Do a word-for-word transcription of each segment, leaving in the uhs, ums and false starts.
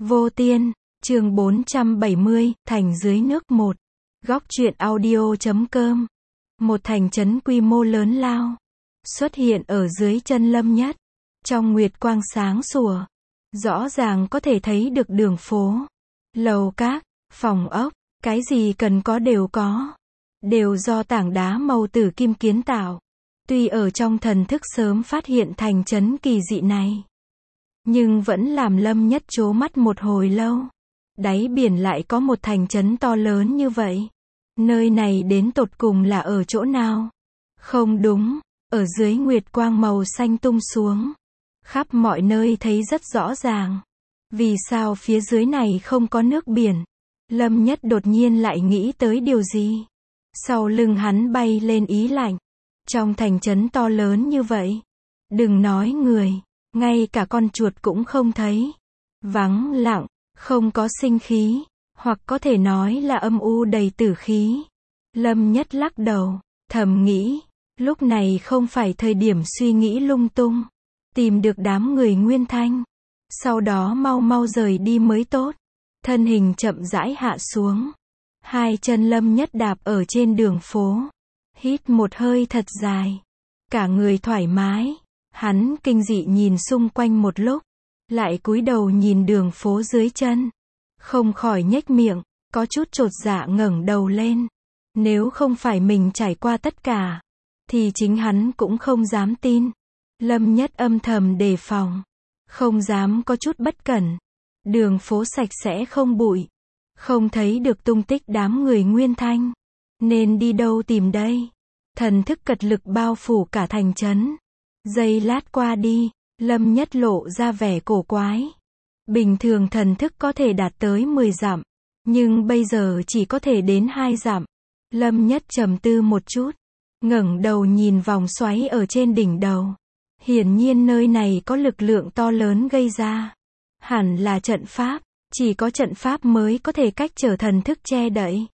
Vô Tiên, chương bốn trăm bảy mươi, thành dưới nước một. Góc truyện audio chấm com. Một thành trấn quy mô lớn lao xuất hiện ở dưới chân Lâm Nhất. Trong nguyệt quang sáng sủa, rõ ràng có thể thấy được đường phố, lầu các, phòng ốc, cái gì cần có đều có, đều do tảng đá màu tử kim kiến tạo. Tuy ở trong thần thức sớm phát hiện thành trấn kỳ dị này, nhưng vẫn làm Lâm Nhất trố mắt một hồi lâu. Đáy biển lại có một thành trấn to lớn như vậy. Nơi này đến tột cùng là ở chỗ nào? Không đúng, ở dưới nguyệt quang màu xanh tung xuống, khắp mọi nơi thấy rất rõ ràng. Vì sao phía dưới này không có nước biển? Lâm Nhất đột nhiên lại nghĩ tới điều gì. Sau lưng hắn bay lên ý lạnh. Trong thành trấn to lớn như vậy, đừng nói người, ngay cả con chuột cũng không thấy. Vắng lặng, không có sinh khí, hoặc có thể nói là âm u đầy tử khí. Lâm Nhất lắc đầu, thầm nghĩ, lúc này không phải thời điểm suy nghĩ lung tung, tìm được đám người Nguyên Thanh, sau đó mau mau rời đi mới tốt. Thân hình chậm rãi hạ xuống, hai chân Lâm Nhất đạp ở trên đường phố, hít một hơi thật dài, cả người thoải mái. Hắn kinh dị nhìn xung quanh một lúc, lại cúi đầu nhìn đường phố dưới chân, không khỏi nhếch miệng, có chút chột dạ ngẩng đầu lên. Nếu không phải mình trải qua tất cả, thì chính hắn cũng không dám tin. Lâm Nhất âm thầm đề phòng, không dám có chút bất cẩn. Đường phố sạch sẽ không bụi, không thấy được tung tích đám người Nguyên Thanh, nên đi đâu tìm đây? Thần thức cật lực bao phủ cả thành trấn. Giây lát qua đi, Lâm Nhất lộ ra vẻ cổ quái. Bình thường thần thức có thể đạt tới mười dặm, nhưng bây giờ chỉ có thể đến hai dặm. Lâm Nhất trầm tư một chút, ngẩng đầu nhìn vòng xoáy ở trên đỉnh đầu. Hiển nhiên nơi này có lực lượng to lớn gây ra. Hẳn là trận pháp, chỉ có trận pháp mới có thể cách trở thần thức che đậy.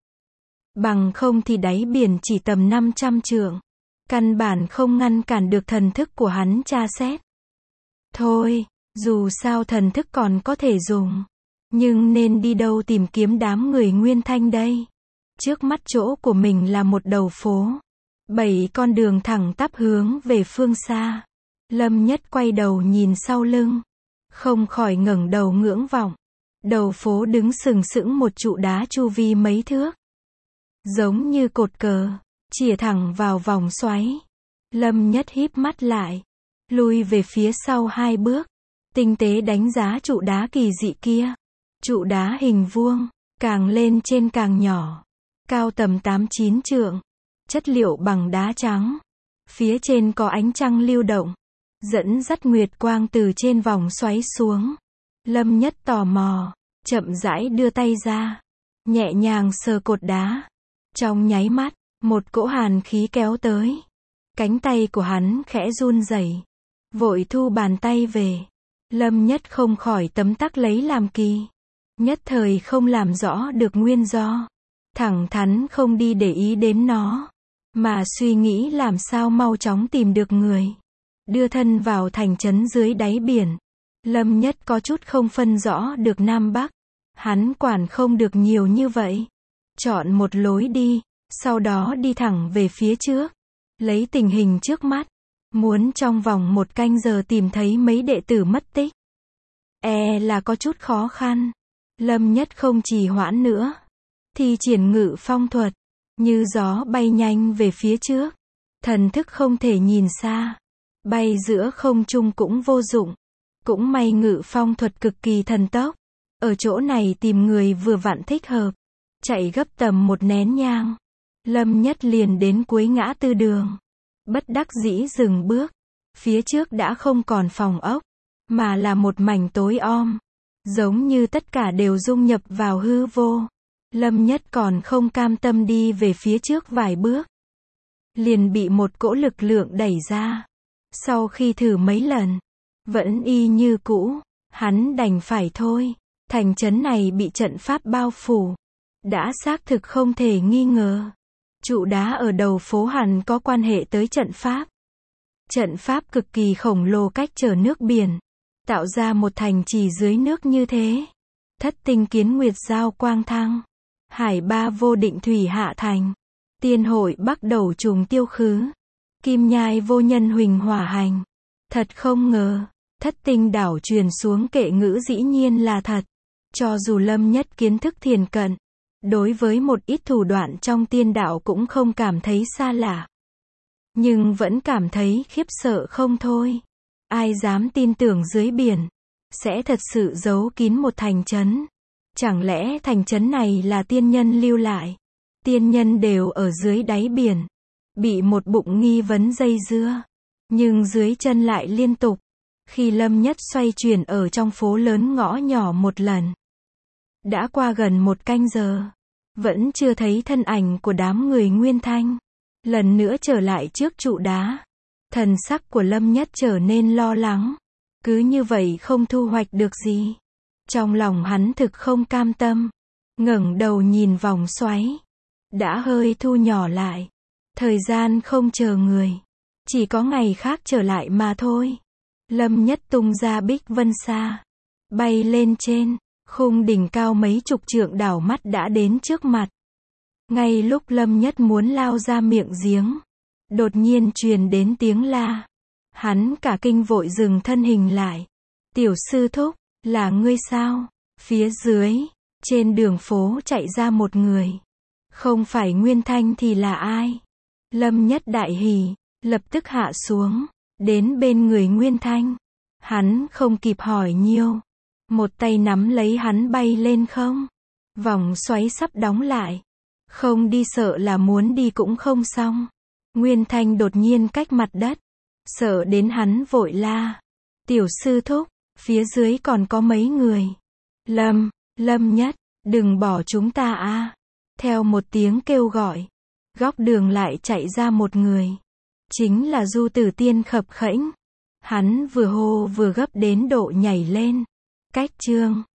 Bằng không thì đáy biển chỉ tầm năm trăm trượng, căn bản không ngăn cản được thần thức của hắn tra xét. Thôi, dù sao thần thức còn có thể dùng, nhưng nên đi đâu tìm kiếm đám người Nguyên Thanh đây? Trước mắt chỗ của mình là một đầu phố, bảy con đường thẳng tắp hướng về phương xa. Lâm Nhất quay đầu nhìn sau lưng, không khỏi ngẩng đầu ngưỡng vọng. Đầu phố đứng sừng sững một trụ đá chu vi mấy thước, giống như cột cờ, chìa thẳng vào vòng xoáy. Lâm Nhất híp mắt lại, lui về phía sau hai bước, tinh tế đánh giá trụ đá kỳ dị kia. Trụ đá hình vuông, càng lên trên càng nhỏ, cao tầm tám chín trượng, chất liệu bằng đá trắng. Phía trên có ánh trăng lưu động, dẫn dắt nguyệt quang từ trên vòng xoáy xuống. Lâm Nhất tò mò, chậm rãi đưa tay ra, nhẹ nhàng sờ cột đá. Trong nháy mắt, một cỗ hàn khí kéo tới. Cánh tay của hắn khẽ run rẩy, vội thu bàn tay về. Lâm Nhất không khỏi tấm tắc lấy làm kỳ, nhất thời không làm rõ được nguyên do. Thẳng thắn không đi để ý đến nó, mà suy nghĩ làm sao mau chóng tìm được người, đưa thân vào thành trấn dưới đáy biển. Lâm Nhất có chút không phân rõ được Nam Bắc, hắn quản không được nhiều như vậy. Chọn một lối đi, sau đó đi thẳng về phía trước, lấy tình hình trước mắt, muốn trong vòng một canh giờ tìm thấy mấy đệ tử mất tích, e là có chút khó khăn. Lâm Nhất không trì hoãn nữa, thi triển ngự phong thuật, như gió bay nhanh về phía trước. Thần thức không thể nhìn xa, bay giữa không trung cũng vô dụng. Cũng may ngự phong thuật cực kỳ thần tốc, ở chỗ này tìm người vừa vặn thích hợp. Chạy gấp tầm một nén nhang, Lâm Nhất liền đến cuối ngã tư đường. Bất đắc dĩ dừng bước, phía trước đã không còn phòng ốc, mà là một mảnh tối om, giống như tất cả đều dung nhập vào hư vô. Lâm Nhất còn không cam tâm đi về phía trước vài bước, liền bị một cỗ lực lượng đẩy ra. Sau khi thử mấy lần, vẫn y như cũ, hắn đành phải thôi. Thành trấn này bị trận pháp bao phủ, đã xác thực không thể nghi ngờ. Trụ đá ở đầu phố hẳn có quan hệ tới trận pháp. Trận pháp cực kỳ khổng lồ cách trở nước biển, tạo ra một thành trì dưới nước như thế. Thất tinh kiến nguyệt giao quang thăng. Hải ba vô định thủy hạ thành. Tiên hội bắt đầu trùng tiêu khứ. Kim nhai vô nhân huỳnh hỏa hành. Thật không ngờ, thất tinh đảo truyền xuống kệ ngữ dĩ nhiên là thật. Cho dù Lâm Nhất kiến thức thiền cận, đối với một ít thủ đoạn trong tiên đạo cũng không cảm thấy xa lạ. Nhưng vẫn cảm thấy khiếp sợ không thôi. Ai dám tin tưởng dưới biển sẽ thật sự giấu kín một thành trấn? Chẳng lẽ thành trấn này là tiên nhân lưu lại? Tiên nhân đều ở dưới đáy biển, bị một bụng nghi vấn dây dưa, nhưng dưới chân lại liên tục. Khi Lâm Nhất xoay chuyển ở trong phố lớn ngõ nhỏ một lần, đã qua gần một canh giờ, vẫn chưa thấy thân ảnh của đám người Nguyên Thanh. Lần nữa trở lại trước trụ đá, thần sắc của Lâm Nhất trở nên lo lắng. Cứ như vậy không thu hoạch được gì. Trong lòng hắn thực không cam tâm. Ngẩng đầu nhìn vòng xoáy, đã hơi thu nhỏ lại. Thời gian không chờ người, chỉ có ngày khác trở lại mà thôi. Lâm Nhất tung ra Bích Vân Sa, bay lên trên, khung đỉnh cao mấy chục trượng đảo mắt đã đến trước mặt. Ngay lúc Lâm Nhất muốn lao ra miệng giếng, đột nhiên truyền đến tiếng la. Hắn cả kinh vội dừng thân hình lại. Tiểu sư thúc, là ngươi sao? Phía dưới, trên đường phố chạy ra một người. Không phải Nguyên Thanh thì là ai? Lâm Nhất đại hỉ, lập tức hạ xuống, đến bên người Nguyên Thanh. Hắn không kịp hỏi nhiều, một tay nắm lấy hắn bay lên không. Vòng xoáy sắp đóng lại. Không đi sợ là muốn đi cũng không xong. Nguyên Thanh đột nhiên cách mặt đất, sợ đến hắn vội la. Tiểu sư thúc, phía dưới còn có mấy người. Lâm, Lâm Nhất, đừng bỏ chúng ta a. Theo một tiếng kêu gọi, góc đường lại chạy ra một người. Chính là Du Tử Tiên khập khễnh. Hắn vừa hô vừa gấp đến độ nhảy lên. Cách chương